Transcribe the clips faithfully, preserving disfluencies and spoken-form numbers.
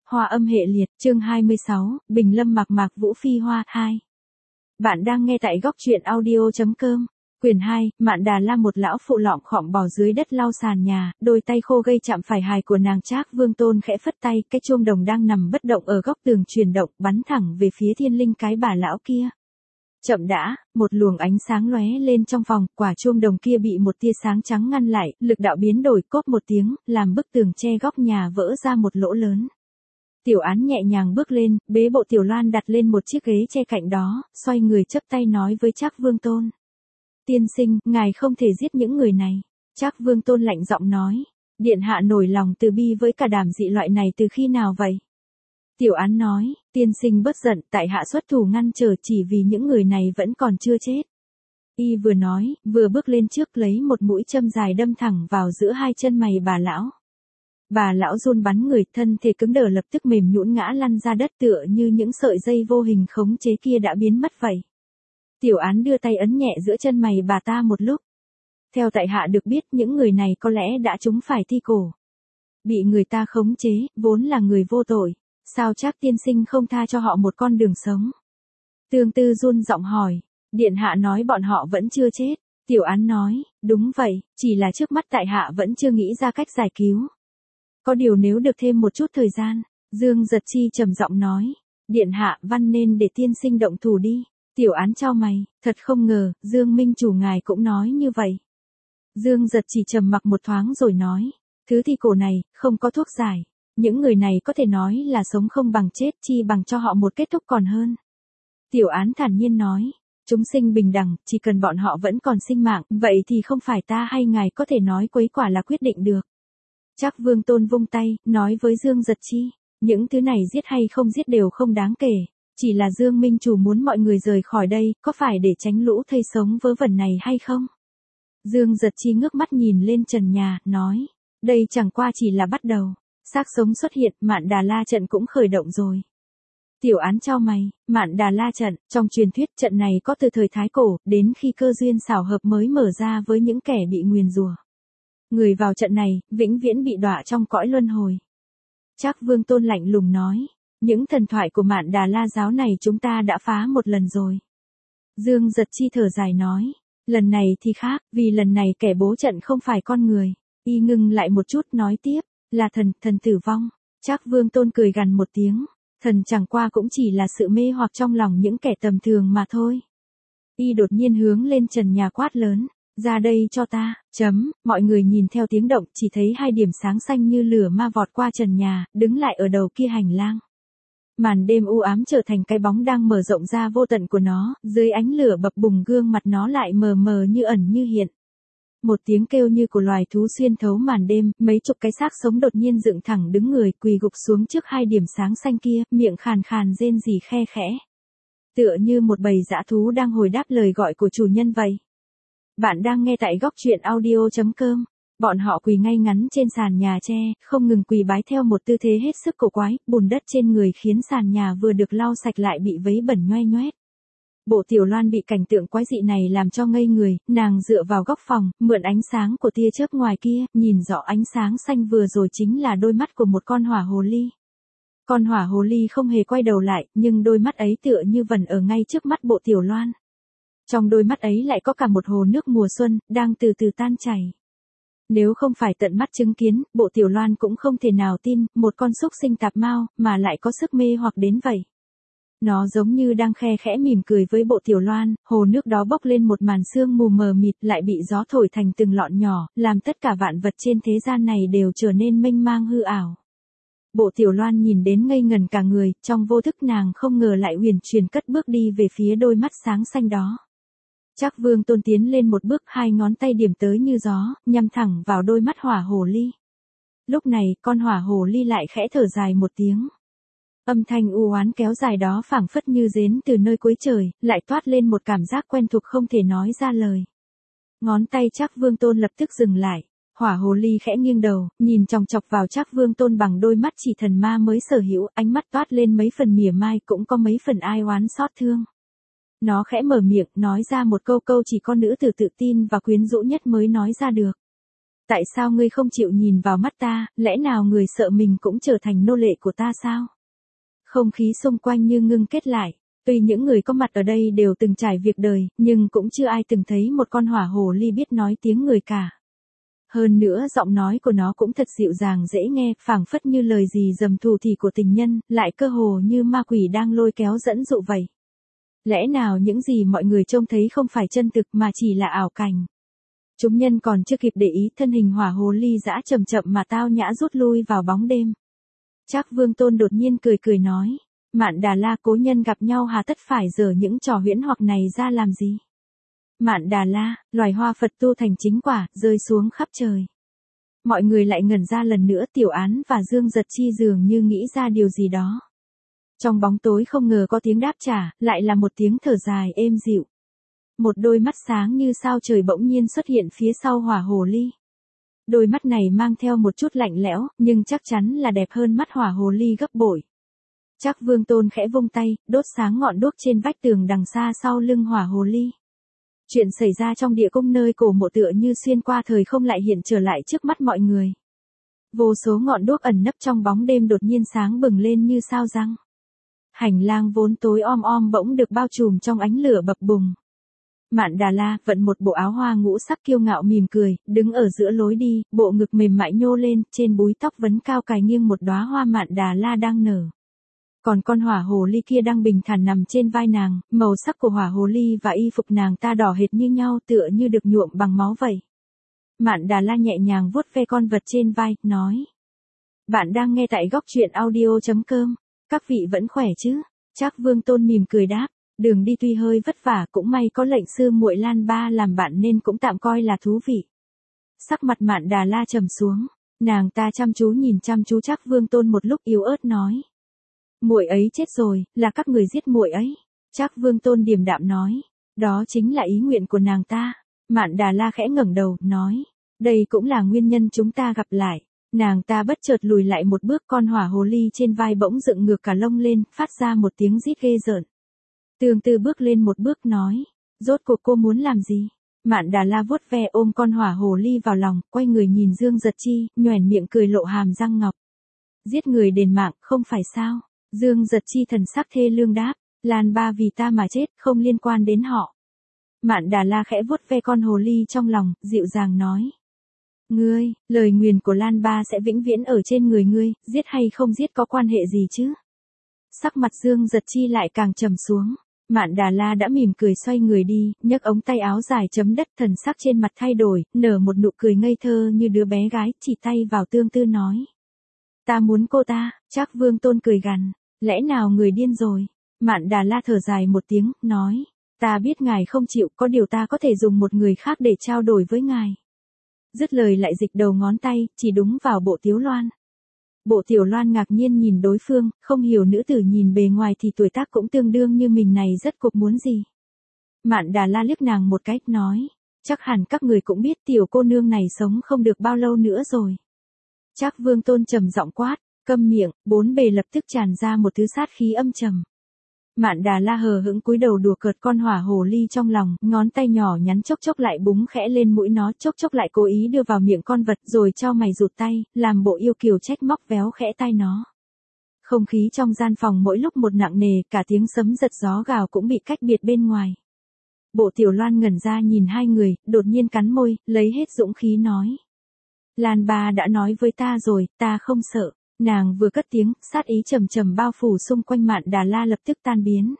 Hoa âm hệ liệt, chương hai mươi sáu, Bình Lâm Mạc Mạc Vũ Phi Hoa, hai. Bạn đang nghe tại góc truyện audio.com. Quyển hai, Mạn Đà La. Một lão phụ lọng khọm bò dưới đất lau sàn nhà, đôi tay khô gây chạm phải hài của nàng. Trác Vương Tôn khẽ phất tay, cái chuông đồng đang nằm bất động ở góc tường chuyển động, bắn thẳng về phía thiên linh cái bà lão kia. Chậm đã, một luồng ánh sáng lóe lên trong phòng, quả chuông đồng kia bị một tia sáng trắng ngăn lại, lực đạo biến đổi, cốp một tiếng, làm bức tường che góc nhà vỡ ra một lỗ lớn. Tiểu Án nhẹ nhàng bước lên, bế bộ Tiểu Loan đặt lên một chiếc ghế che cạnh đó, xoay người chắp tay nói với Trác Vương Tôn. Tiên sinh, ngài không thể giết những người này. Trác Vương Tôn lạnh giọng nói. Điện hạ nổi lòng từ bi với cả đàm dị loại này từ khi nào vậy? Tiểu Án nói, tiên sinh bất giận, tại hạ xuất thủ ngăn trở chỉ vì những người này vẫn còn chưa chết. Y vừa nói, vừa bước lên trước lấy một mũi châm dài đâm thẳng vào giữa hai chân mày bà lão. Bà lão run bắn người, thân thể cứng đờ lập tức mềm nhũn ngã lăn ra đất tựa như những sợi dây vô hình khống chế kia đã biến mất vậy. Tiểu Án đưa tay ấn nhẹ giữa chân mày bà ta một lúc. Theo tại hạ được biết những người này có lẽ đã trúng phải thi cổ. Bị người ta khống chế, vốn là người vô tội. Sao Trác tiên sinh không tha cho họ một con đường sống? Tương Tư run giọng hỏi. Điện hạ nói bọn họ vẫn chưa chết. Tiểu Án nói, đúng vậy, chỉ là trước mắt tại hạ vẫn chưa nghĩ ra cách giải cứu. Có điều nếu được thêm một chút thời gian, Dương Giật Chi trầm giọng nói. Điện hạ văn nên để tiên sinh động thủ đi. Tiểu Án chau mày, thật không ngờ, Dương Minh chủ ngài cũng nói như vậy. Dương Giật chỉ trầm mặc một thoáng rồi nói. Thứ thi cổ này, không có thuốc giải. Những người này có thể nói là sống không bằng chết, chi bằng cho họ một kết thúc còn hơn. Tiểu Án thản nhiên nói. Chúng sinh bình đẳng, chỉ cần bọn họ vẫn còn sinh mạng, vậy thì không phải ta hay ngài có thể nói quấy quả là quyết định được. Trác Vương Tôn vung tay, nói với Dương Giật Chi. Những thứ này giết hay không giết đều không đáng kể. Chỉ là Dương Minh chủ muốn mọi người rời khỏi đây, có phải để tránh lũ thây sống vớ vẩn này hay không? Dương Giật Chi ngước mắt nhìn lên trần nhà, nói. Đây chẳng qua chỉ là bắt đầu. Xác sống xuất hiện, Mạn Đà La trận cũng khởi động rồi. Tiểu Án chau mày, Mạn Đà La trận, trong truyền thuyết trận này có từ thời Thái Cổ, đến khi cơ duyên xảo hợp mới mở ra với những kẻ bị nguyền rủa. Người vào trận này, vĩnh viễn bị đọa trong cõi luân hồi. Trác Vương Tôn lạnh lùng nói. Những thần thoại của Mạn Đà La giáo này chúng ta đã phá một lần rồi. Dương Giật Chi thở dài nói. Lần này thì khác, vì lần này kẻ bố trận không phải con người. Y ngưng lại một chút nói tiếp. Là thần, thần tử vong. Trác Vương Tôn cười gằn một tiếng. Thần chẳng qua cũng chỉ là sự mê hoặc trong lòng những kẻ tầm thường mà thôi. Y đột nhiên hướng lên trần nhà quát lớn. Ra đây cho ta, chấm, mọi người nhìn theo tiếng động, chỉ thấy hai điểm sáng xanh như lửa ma vọt qua trần nhà, đứng lại ở đầu kia hành lang. Màn đêm u ám trở thành cái bóng đang mở rộng ra vô tận của nó, dưới ánh lửa bập bùng gương mặt nó lại mờ mờ như ẩn như hiện. Một tiếng kêu như của loài thú xuyên thấu màn đêm, mấy chục cái xác sống đột nhiên dựng thẳng đứng người, quỳ gục xuống trước hai điểm sáng xanh kia, miệng khàn khàn rên rỉ khe khẽ. Tựa như một bầy dã thú đang hồi đáp lời gọi của chủ nhân vậy. Bạn đang nghe tại góc truyện audio.com. Bọn họ quỳ ngay ngắn trên sàn nhà tre, không ngừng quỳ bái theo một tư thế hết sức cổ quái, bùn đất trên người khiến sàn nhà vừa được lau sạch lại bị vấy bẩn nhoe nhoét. Bộ Tiểu Loan bị cảnh tượng quái dị này làm cho ngây người, nàng dựa vào góc phòng, mượn ánh sáng của tia chớp ngoài kia, nhìn rõ ánh sáng xanh vừa rồi chính là đôi mắt của một con hỏa hồ ly. Con hỏa hồ ly không hề quay đầu lại, nhưng đôi mắt ấy tựa như vẩn ở ngay trước mắt bộ Tiểu Loan. Trong đôi mắt ấy lại có cả một hồ nước mùa xuân, đang từ từ tan chảy. Nếu không phải tận mắt chứng kiến, bộ Tiểu Loan cũng không thể nào tin, một con súc sinh tạp mao, mà lại có sức mê hoặc đến vậy. Nó giống như đang khe khẽ mỉm cười với bộ Tiểu Loan, hồ nước đó bốc lên một màn sương mù mờ mịt lại bị gió thổi thành từng lọn nhỏ, làm tất cả vạn vật trên thế gian này đều trở nên mênh mang hư ảo. Bộ Tiểu Loan nhìn đến ngây ngần cả người, trong vô thức nàng không ngờ lại huyền chuyển cất bước đi về phía đôi mắt sáng xanh đó. Trác Vương Tôn tiến lên một bước, hai ngón tay điểm tới như gió, nhắm thẳng vào đôi mắt hỏa hồ ly. Lúc này, con hỏa hồ ly lại khẽ thở dài một tiếng. Âm thanh u oán kéo dài đó phảng phất như rến từ nơi cuối trời, lại toát lên một cảm giác quen thuộc không thể nói ra lời. Ngón tay Trác Vương Tôn lập tức dừng lại. Hỏa hồ ly khẽ nghiêng đầu, nhìn chòng chọc vào Trác Vương Tôn bằng đôi mắt chỉ thần ma mới sở hữu, ánh mắt toát lên mấy phần mỉa mai cũng có mấy phần ai oán xót thương. Nó khẽ mở miệng, nói ra một câu câu chỉ con nữ tử tự tin và quyến rũ nhất mới nói ra được. Tại sao ngươi không chịu nhìn vào mắt ta, lẽ nào người sợ mình cũng trở thành nô lệ của ta sao? Không khí xung quanh như ngưng kết lại. Tuy những người có mặt ở đây đều từng trải việc đời, nhưng cũng chưa ai từng thấy một con hỏa hồ ly biết nói tiếng người cả. Hơn nữa giọng nói của nó cũng thật dịu dàng dễ nghe, phảng phất như lời gì dầm thù thì của tình nhân, lại cơ hồ như ma quỷ đang lôi kéo dẫn dụ vậy. Lẽ nào những gì mọi người trông thấy không phải chân thực mà chỉ là ảo cảnh? Chúng nhân còn chưa kịp để ý, thân hình hỏa hồ ly dã chậm chậm mà tao nhã rút lui vào bóng đêm. Trác Vương Tôn đột nhiên cười cười nói, Mạn Đà La cố nhân gặp nhau hà tất phải giở những trò huyễn hoặc này ra làm gì? Mạn Đà La, loài hoa Phật tu thành chính quả, rơi xuống khắp trời. Mọi người lại ngẩn ra lần nữa, Tiểu Án và Dương Giật Chi dường như nghĩ ra điều gì đó. Trong bóng tối không ngờ có tiếng đáp trả, lại là một tiếng thở dài êm dịu. Một đôi mắt sáng như sao trời bỗng nhiên xuất hiện phía sau hỏa hồ ly. Đôi mắt này mang theo một chút lạnh lẽo, nhưng chắc chắn là đẹp hơn mắt hỏa hồ ly gấp bội. Trác Vương Tôn khẽ vung tay, đốt sáng ngọn đuốc trên vách tường đằng xa sau lưng hỏa hồ ly. Chuyện xảy ra trong địa cung nơi cổ mộ tựa như xuyên qua thời không lại hiện trở lại trước mắt mọi người. Vô số ngọn đuốc ẩn nấp trong bóng đêm đột nhiên sáng bừng lên như sao răng. Hành lang vốn tối om om bỗng được bao trùm trong ánh lửa bập bùng. Mạn Đà La vận một bộ áo hoa ngũ sắc kiêu ngạo mỉm cười, đứng ở giữa lối đi, bộ ngực mềm mại nhô lên, trên búi tóc vấn cao cài nghiêng một đóa hoa Mạn Đà La đang nở. Còn con hỏa hồ ly kia đang bình thản nằm trên vai nàng, màu sắc của hỏa hồ ly và y phục nàng ta đỏ hệt như nhau, tựa như được nhuộm bằng máu vậy. Mạn Đà La nhẹ nhàng vuốt ve con vật trên vai, nói. Bạn đang nghe tại góc truyện audio chấm com, các vị vẫn khỏe chứ? Trác Vương Tôn mỉm cười đáp, đường đi tuy hơi vất vả, cũng may có lệnh sư muội Lan Ba làm bạn nên cũng tạm coi là thú vị. Sắc mặt Mạn Đà La trầm xuống, nàng ta chăm chú nhìn chăm chú Trác Vương Tôn một lúc yếu ớt nói. Muội ấy chết rồi, là các người giết muội ấy. Trác Vương Tôn điềm đạm nói, đó chính là ý nguyện của nàng ta. Mạn Đà La khẽ ngẩng đầu, nói, đây cũng là nguyên nhân chúng ta gặp lại. Nàng ta bất chợt lùi lại một bước, con hỏa hồ ly trên vai bỗng dựng ngược cả lông lên, phát ra một tiếng rít ghê rợn. Tương Tư bước lên một bước nói, rốt cuộc cô muốn làm gì? Mạn Đà La vuốt ve ôm con hỏa hồ ly vào lòng, quay người nhìn Dương Giật Chi, nhoẻn miệng cười lộ hàm răng ngọc. Giết người đền mạng, không phải sao? Dương Giật Chi thần sắc thê lương đáp, Lan Ba vì ta mà chết, không liên quan đến họ. Mạn Đà La khẽ vuốt ve con hồ ly trong lòng, dịu dàng nói. Ngươi, lời nguyền của Lan Ba sẽ vĩnh viễn ở trên người ngươi, giết hay không giết có quan hệ gì chứ? Sắc mặt Dương Giật Chi lại càng trầm xuống. Mạn Đà La đã mỉm cười xoay người đi, nhấc ống tay áo dài chấm đất, thần sắc trên mặt thay đổi, nở một nụ cười ngây thơ như đứa bé gái, chỉ tay vào Tương Tư nói. Ta muốn cô ta. Trác Vương Tôn cười gằn, lẽ nào người điên rồi? Mạn Đà La thở dài một tiếng, nói, ta biết ngài không chịu, có điều ta có thể dùng một người khác để trao đổi với ngài. Dứt lời lại dịch đầu ngón tay, chỉ đúng vào Bộ Tiếu Loan. Bộ Tiểu Loan ngạc nhiên nhìn đối phương, không hiểu nữ tử nhìn bề ngoài thì tuổi tác cũng tương đương như mình này rất cục muốn gì. Mạn Đà La liếc nàng một cái, nói, chắc hẳn các người cũng biết tiểu cô nương này sống không được bao lâu nữa rồi. Trác Vương Tôn trầm giọng quát, câm miệng, bốn bề lập tức tràn ra một thứ sát khí âm trầm. Mạn Đà La hờ hững cúi đầu đùa cợt con hỏa hồ ly trong lòng, ngón tay nhỏ nhắn chốc chốc lại búng khẽ lên mũi nó, chốc chốc lại cố ý đưa vào miệng con vật, rồi chau mày rụt tay, làm bộ yêu kiều trách móc véo khẽ tai nó. Không khí trong gian phòng mỗi lúc một nặng nề, cả tiếng sấm giật gió gào cũng bị cách biệt bên ngoài. Bộ Tiểu Loan ngẩn ra nhìn hai người, đột nhiên cắn môi, lấy hết dũng khí nói. Lan Ba đã nói với ta rồi, ta không sợ. Nàng vừa cất tiếng, sát ý trầm trầm bao phủ xung quanh Mạn Đà La lập tức tan biến.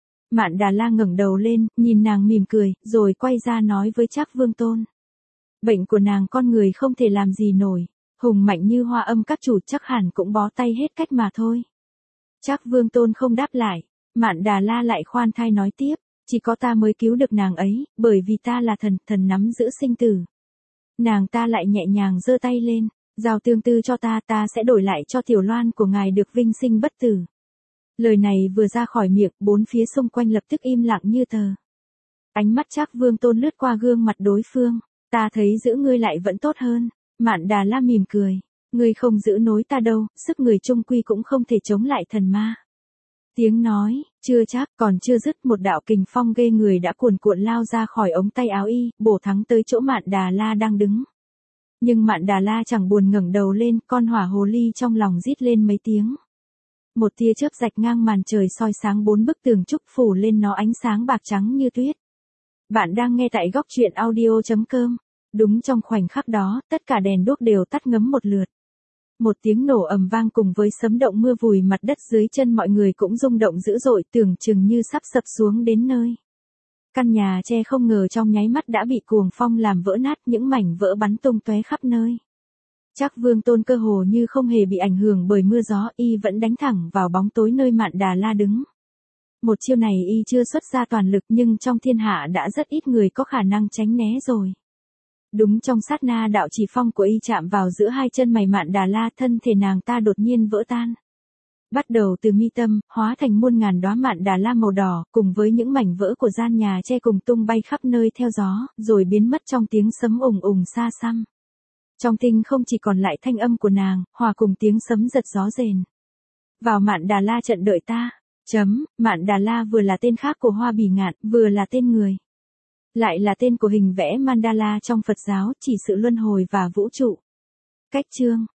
Mạn Đà La ngẩng đầu lên, nhìn nàng mỉm cười, rồi quay ra nói với Trác Vương Tôn. Bệnh của nàng con người không thể làm gì nổi, hùng mạnh như Hoa Âm các chủ chắc hẳn cũng bó tay hết cách mà thôi. Trác Vương Tôn không đáp lại, Mạn Đà La lại khoan thai nói tiếp, chỉ có ta mới cứu được nàng ấy, bởi vì ta là thần, thần nắm giữ sinh tử. Nàng ta lại nhẹ nhàng giơ tay lên. Giao Tương Tư cho ta, ta sẽ đổi lại cho Tiểu Loan của ngài được vinh sinh bất tử. Lời này vừa ra khỏi miệng, bốn phía xung quanh lập tức im lặng như tờ. Ánh mắt Trác Vương Tôn lướt qua gương mặt đối phương, ta thấy giữ ngươi lại vẫn tốt hơn. Mạn Đà La mỉm cười, ngươi không giữ nối ta đâu, sức người chung quy cũng không thể chống lại thần ma. Tiếng nói, chưa chắc, còn chưa dứt, một đạo kình phong ghê người đã cuồn cuộn lao ra khỏi ống tay áo y, bổ thẳng tới chỗ Mạn Đà La đang đứng. Nhưng Mạn Đà La chẳng buồn ngẩng đầu lên, con hỏa hồ ly trong lòng rít lên mấy tiếng. Một tia chớp rạch ngang màn trời soi sáng bốn bức tường trúc phủ lên nó ánh sáng bạc trắng như tuyết. Bạn đang nghe tại góc truyện audio chấm com. Đúng trong khoảnh khắc đó, tất cả đèn đuốc đều tắt ngấm một lượt. Một tiếng nổ ầm vang cùng với sấm động mưa vùi mặt đất dưới chân mọi người cũng rung động dữ dội, tưởng chừng như sắp sập xuống đến nơi. Căn nhà tre không ngờ trong nháy mắt đã bị cuồng phong làm vỡ nát, những mảnh vỡ bắn tung tóe khắp nơi. Trác Vương Tôn cơ hồ như không hề bị ảnh hưởng bởi mưa gió, y vẫn đánh thẳng vào bóng tối nơi Mạn Đà La đứng. Một chiêu này y chưa xuất ra toàn lực nhưng trong thiên hạ đã rất ít người có khả năng tránh né rồi. Đúng trong sát na đạo chỉ phong của y chạm vào giữa hai chân mày Mạn Đà La, thân thể nàng ta đột nhiên vỡ tan. Bắt đầu từ mi tâm, hóa thành muôn ngàn đóa Mạn Đà La màu đỏ, cùng với những mảnh vỡ của gian nhà tre cùng tung bay khắp nơi theo gió, rồi biến mất trong tiếng sấm ùng ùng xa xăm. Trong tinh không chỉ còn lại thanh âm của nàng, hòa cùng tiếng sấm giật gió rền. Vào Mạn Đà La trận đợi ta. Chấm, Mạn Đà La vừa là tên khác của Hoa Bỉ Ngạn, vừa là tên người. Lại là tên của hình vẽ mandala trong Phật giáo, chỉ sự luân hồi và vũ trụ. Cách chương